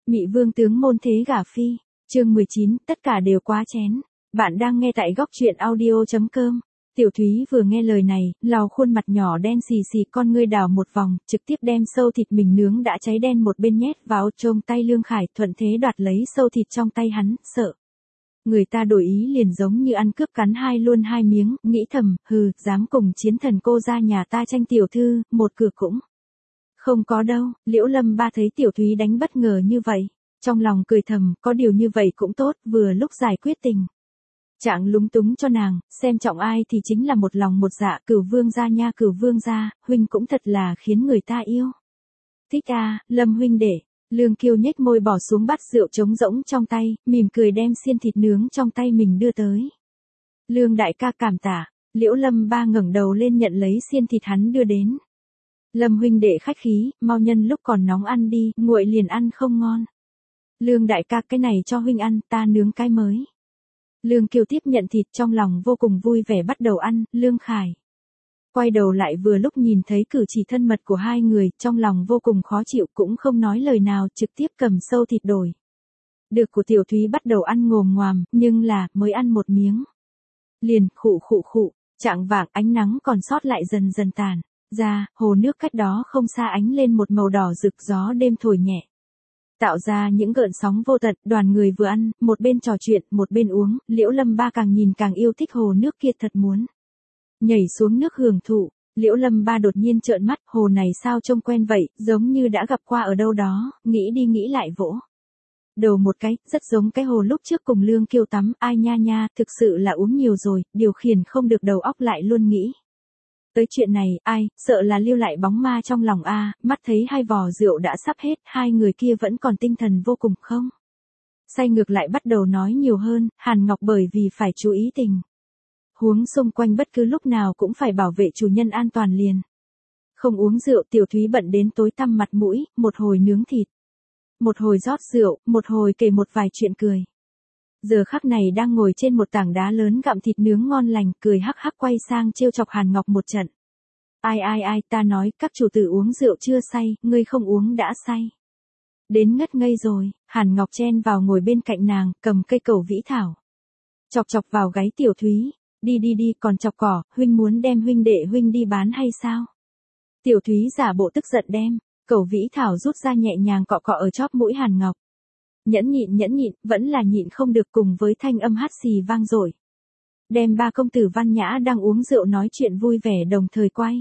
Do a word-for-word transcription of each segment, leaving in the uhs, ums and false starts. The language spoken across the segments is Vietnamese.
Mị vương tướng môn thế gả phi, chương mười chín, tất cả đều quá chén. Bạn đang nghe tại góc truyện audio.com. Tiểu Thúy vừa nghe lời này, lò khuôn mặt nhỏ đen xì xì con ngươi đảo một vòng, trực tiếp đem sâu thịt mình nướng đã cháy đen một bên nhét vào trong tay Lương Khải, thuận thế đoạt lấy sâu thịt trong tay hắn, sợ. Người ta đổi ý liền giống như ăn cướp cắn hai luôn hai miếng, nghĩ thầm, hừ, dám cùng chiến thần cô ra nhà ta tranh tiểu thư, một cửa cũng. Không có đâu, Liễu Lâm Ba thấy Tiểu Thúy đánh bất ngờ như vậy. Trong lòng cười thầm, có điều như vậy cũng tốt, vừa lúc giải quyết tình trạng lúng túng cho nàng, xem trọng ai thì chính là một lòng một dạ, Cửu vương gia nha, Cửu vương gia, huynh cũng thật là khiến người ta yêu. Thích à, Lâm huynh đệ. Lương Kiêu nhếch môi bỏ xuống bát rượu trống rỗng trong tay, mỉm cười đem xiên thịt nướng trong tay mình đưa tới. Lương đại ca cảm tạ. Liễu Lâm Ba ngẩng đầu lên nhận lấy xiên thịt hắn đưa đến. Lâm huynh đệ khách khí, mau nhân lúc còn nóng ăn đi, nguội liền ăn không ngon. Lương đại ca, cái này cho huynh ăn, ta nướng cái mới. Lương Kiêu tiếp nhận thịt, trong lòng vô cùng vui vẻ bắt đầu ăn. Lương Khải quay đầu lại vừa lúc nhìn thấy cử chỉ thân mật của hai người, trong lòng vô cùng khó chịu, cũng không nói lời nào, trực tiếp cầm sâu thịt đổi. Được của Tiểu Thúy bắt đầu ăn ngồm ngoàm, nhưng là, mới ăn một miếng. Liền, khụ khụ khụ, chạng vạng ánh nắng còn sót lại dần dần tàn ra, hồ nước cách đó không xa ánh lên một màu đỏ rực, gió đêm thổi nhẹ. Tạo ra những gợn sóng vô tận, đoàn người vừa ăn, một bên trò chuyện, một bên uống, Liễu Lâm Ba càng nhìn càng yêu thích hồ nước kia, thật muốn nhảy xuống nước hưởng thụ. Liễu Lâm Ba đột nhiên trợn mắt, hồ này sao trông quen vậy, giống như đã gặp qua ở đâu đó, nghĩ đi nghĩ lại vỗ đầu một cái, rất giống cái hồ lúc trước cùng Lương Kiêu tắm, ai nha nha, thực sự là uống nhiều rồi, điều khiển không được đầu óc lại luôn nghĩ. Tới chuyện này, ai, sợ là lưu lại bóng ma trong lòng a, mắt thấy hai vò rượu đã sắp hết, hai người kia vẫn còn tinh thần vô cùng không. Say ngược lại bắt đầu nói nhiều hơn, Hàn Ngọc bởi vì phải chú ý tình huống xung quanh bất cứ lúc nào cũng phải bảo vệ chủ nhân an toàn liền. Không uống rượu, Tiểu Thúy bận đến tối tăm mặt mũi, một hồi nướng thịt, một hồi rót rượu, một hồi kể một vài chuyện cười. Giờ khắc này đang ngồi trên một tảng đá lớn gặm thịt nướng ngon lành, cười hắc hắc quay sang trêu chọc Hàn Ngọc một trận. Ai ai ai, ta nói, các chủ tử uống rượu chưa say, ngươi không uống đã say. Đến ngất ngây rồi, Hàn Ngọc chen vào ngồi bên cạnh nàng, cầm cây cẩu vĩ thảo. Chọc chọc vào gáy Tiểu Thúy, đi đi đi, còn chọc cỏ, huynh muốn đem huynh đệ huynh đi bán hay sao? Tiểu Thúy giả bộ tức giận đem cẩu vĩ thảo rút ra nhẹ nhàng cọ cọ ở chóp mũi Hàn Ngọc. Nhẫn nhịn nhẫn nhịn, vẫn là nhịn không được, cùng với thanh âm hát xì vang dội. Đem ba công tử văn nhã đang uống rượu nói chuyện vui vẻ đồng thời quay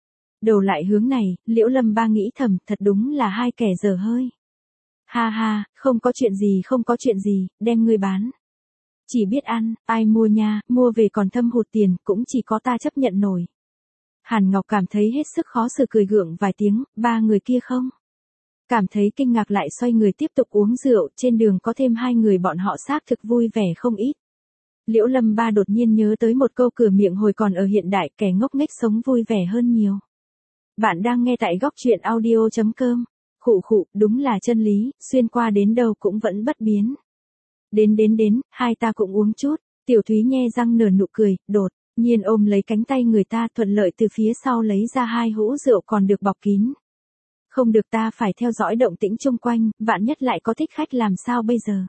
đầu lại hướng này, Liễu Lâm Ba nghĩ thầm, thật đúng là hai kẻ dở hơi. Ha ha, không có chuyện gì không có chuyện gì, đem ngươi bán. Chỉ biết ăn, ai mua nha, mua về còn thâm hụt tiền, cũng chỉ có ta chấp nhận nổi. Hàn Ngọc cảm thấy hết sức khó xử, cười gượng vài tiếng, ba người kia không cảm thấy kinh ngạc, lại xoay người tiếp tục uống rượu, trên đường có thêm hai người bọn họ xác thực vui vẻ không ít. Liễu Lâm Ba đột nhiên nhớ tới một câu cửa miệng hồi còn ở hiện đại, kẻ ngốc nghếch sống vui vẻ hơn nhiều. Bạn đang nghe tại góc truyện audio.com. Khụ khụ, đúng là chân lý, xuyên qua đến đâu cũng vẫn bất biến. Đến đến đến, hai ta cũng uống chút. Tiểu Thúy nhe răng nở nụ cười, đột nhiên ôm lấy cánh tay người ta, thuận lợi từ phía sau lấy ra hai hũ rượu còn được bọc kín. Không được, ta phải theo dõi động tĩnh chung quanh, vạn nhất lại có thích khách làm sao bây giờ.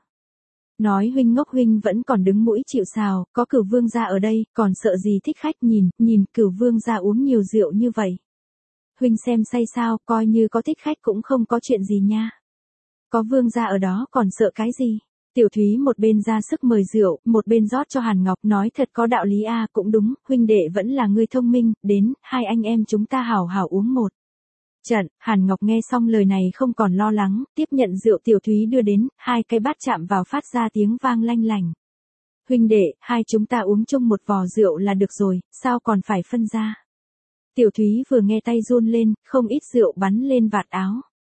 Nói huynh ngốc, huynh vẫn còn đứng mũi chịu sào, có Cửu vương gia ở đây, còn sợ gì thích khách, nhìn, nhìn Cửu vương gia uống nhiều rượu như vậy. Huynh xem say sao, coi như có thích khách cũng không có chuyện gì nha. Có vương gia ở đó còn sợ cái gì. Tiểu Thúy một bên ra sức mời rượu, một bên rót cho Hàn Ngọc, nói thật có đạo lý a, cũng đúng, huynh đệ vẫn là người thông minh, đến, hai anh em chúng ta hảo hảo uống một trận. Hàn Ngọc nghe xong lời này không còn lo lắng, tiếp nhận rượu Tiểu Thúy đưa đến, hai cái bát chạm vào phát ra tiếng vang lanh lành. Huynh đệ, hai chúng ta uống chung một vò rượu là được rồi, sao còn phải phân ra. Tiểu Thúy vừa nghe tay run lên, không ít rượu bắn lên vạt áo.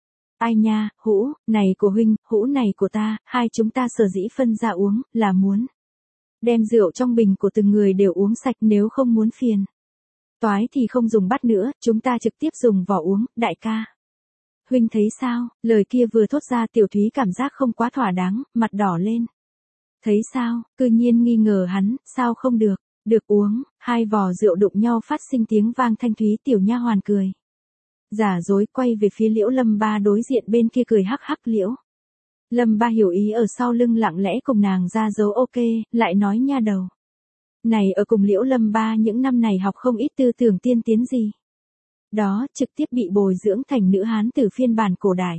Ai nha, hũ, này của huynh, hũ này của ta, hai chúng ta sở dĩ phân ra uống, là muốn đem rượu trong bình của từng người đều uống sạch, nếu không muốn phiền toái thì không dùng bát nữa, chúng ta trực tiếp dùng vỏ uống, đại ca. Huynh thấy sao, lời kia vừa thốt ra Tiểu Thúy cảm giác không quá thỏa đáng, mặt đỏ lên. Thấy sao, cư nhiên nghi ngờ hắn, sao không được, được uống, hai vò rượu đụng nhau phát sinh tiếng vang thanh thúy, tiểu nha hoàn cười giả dối quay về phía Liễu Lâm Ba đối diện bên kia cười hắc hắc. Liễu Lâm Ba hiểu ý ở sau lưng lặng lẽ cùng nàng ra dấu ok, lại nói nha đầu. Này ở cùng Liễu Lâm Ba những năm này học không ít tư tưởng tiên tiến gì. Đó, trực tiếp bị bồi dưỡng thành nữ hán tử phiên bản cổ đại.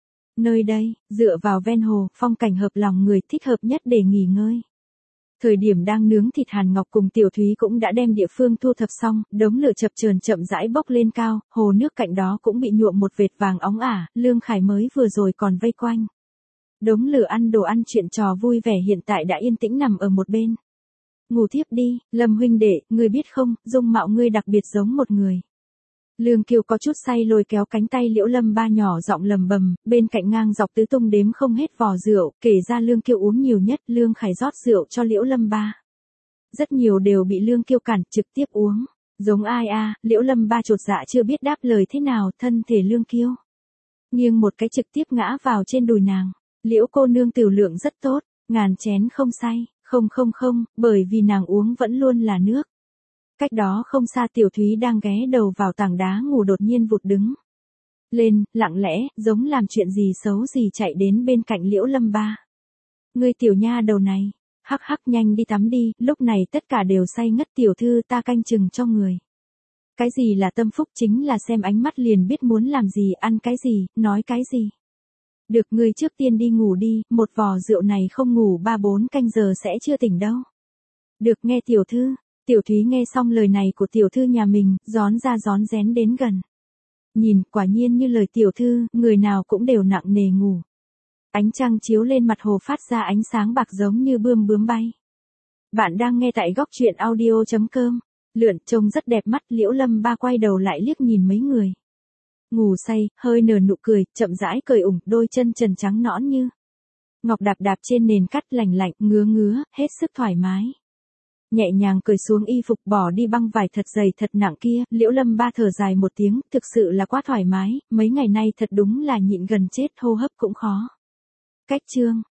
Nơi đây, dựa vào ven hồ, phong cảnh hợp lòng người thích hợp nhất để nghỉ ngơi. Thời điểm đang nướng thịt Hàn Ngọc cùng Tiểu Thúy cũng đã đem địa phương thu thập xong, đống lửa chập chờn chậm rãi bốc lên cao, hồ nước cạnh đó cũng bị nhuộm một vệt vàng óng ả, Lương Khải mới vừa rồi còn vây quanh. Đống lửa ăn đồ ăn chuyện trò vui vẻ hiện tại đã yên tĩnh nằm ở một bên. Ngủ thiếp đi, Lâm huynh đệ, ngươi biết không, dung mạo ngươi đặc biệt giống một người. Lương Kiều có chút say lôi kéo cánh tay Liễu Lâm Ba nhỏ giọng lầm bầm, bên cạnh ngang dọc tứ tung đếm không hết vò rượu, kể ra Lương Kiều uống nhiều nhất, Lương Khải rót rượu cho Liễu Lâm Ba. Rất nhiều đều bị Lương Kiều cản, trực tiếp uống. Giống ai a, Liễu Lâm Ba chột dạ chưa biết đáp lời thế nào, thân thể Lương Kiều nghiêng một cái trực tiếp ngã vào trên đùi nàng. Liễu cô nương tiểu lượng rất tốt, ngàn chén không say, không không không, bởi vì nàng uống vẫn luôn là nước. Cách đó không xa Tiểu Thúy đang ghé đầu vào tảng đá ngủ đột nhiên vụt đứng lên, lặng lẽ, giống làm chuyện gì xấu gì chạy đến bên cạnh Liễu Lâm Ba. Ngươi tiểu nha đầu này, hắc hắc nhanh đi tắm đi, lúc này tất cả đều say ngất tiểu thư ta canh chừng cho người. Cái gì là tâm phúc chính là xem ánh mắt liền biết muốn làm gì, ăn cái gì, nói cái gì. Được ngươi trước tiên đi ngủ đi, một vò rượu này không ngủ ba bốn canh giờ sẽ chưa tỉnh đâu. Được nghe tiểu thư. Tiểu Thúy nghe xong lời này của tiểu thư nhà mình, gión ra gión rén đến gần. Nhìn, quả nhiên như lời tiểu thư, người nào cũng đều nặng nề ngủ. Ánh trăng chiếu lên mặt hồ phát ra ánh sáng bạc giống như bươm bướm bay. Bạn đang nghe tại góc truyện audio chấm com. Lượn trông rất đẹp mắt, Liễu Lâm Ba quay đầu lại liếc nhìn mấy người. Ngủ say, hơi nở nụ cười, chậm rãi cởi ủng, đôi chân trần trắng nõn như ngọc đạp đạp trên nền cắt lành lạnh, ngứa ngứa, hết sức thoải mái. Nhẹ nhàng cởi xuống y phục bỏ đi băng vải thật dày thật nặng kia, Liễu Lâm Ba thở dài một tiếng, thực sự là quá thoải mái, mấy ngày nay thật đúng là nhịn gần chết, hô hấp cũng khó. Cách chương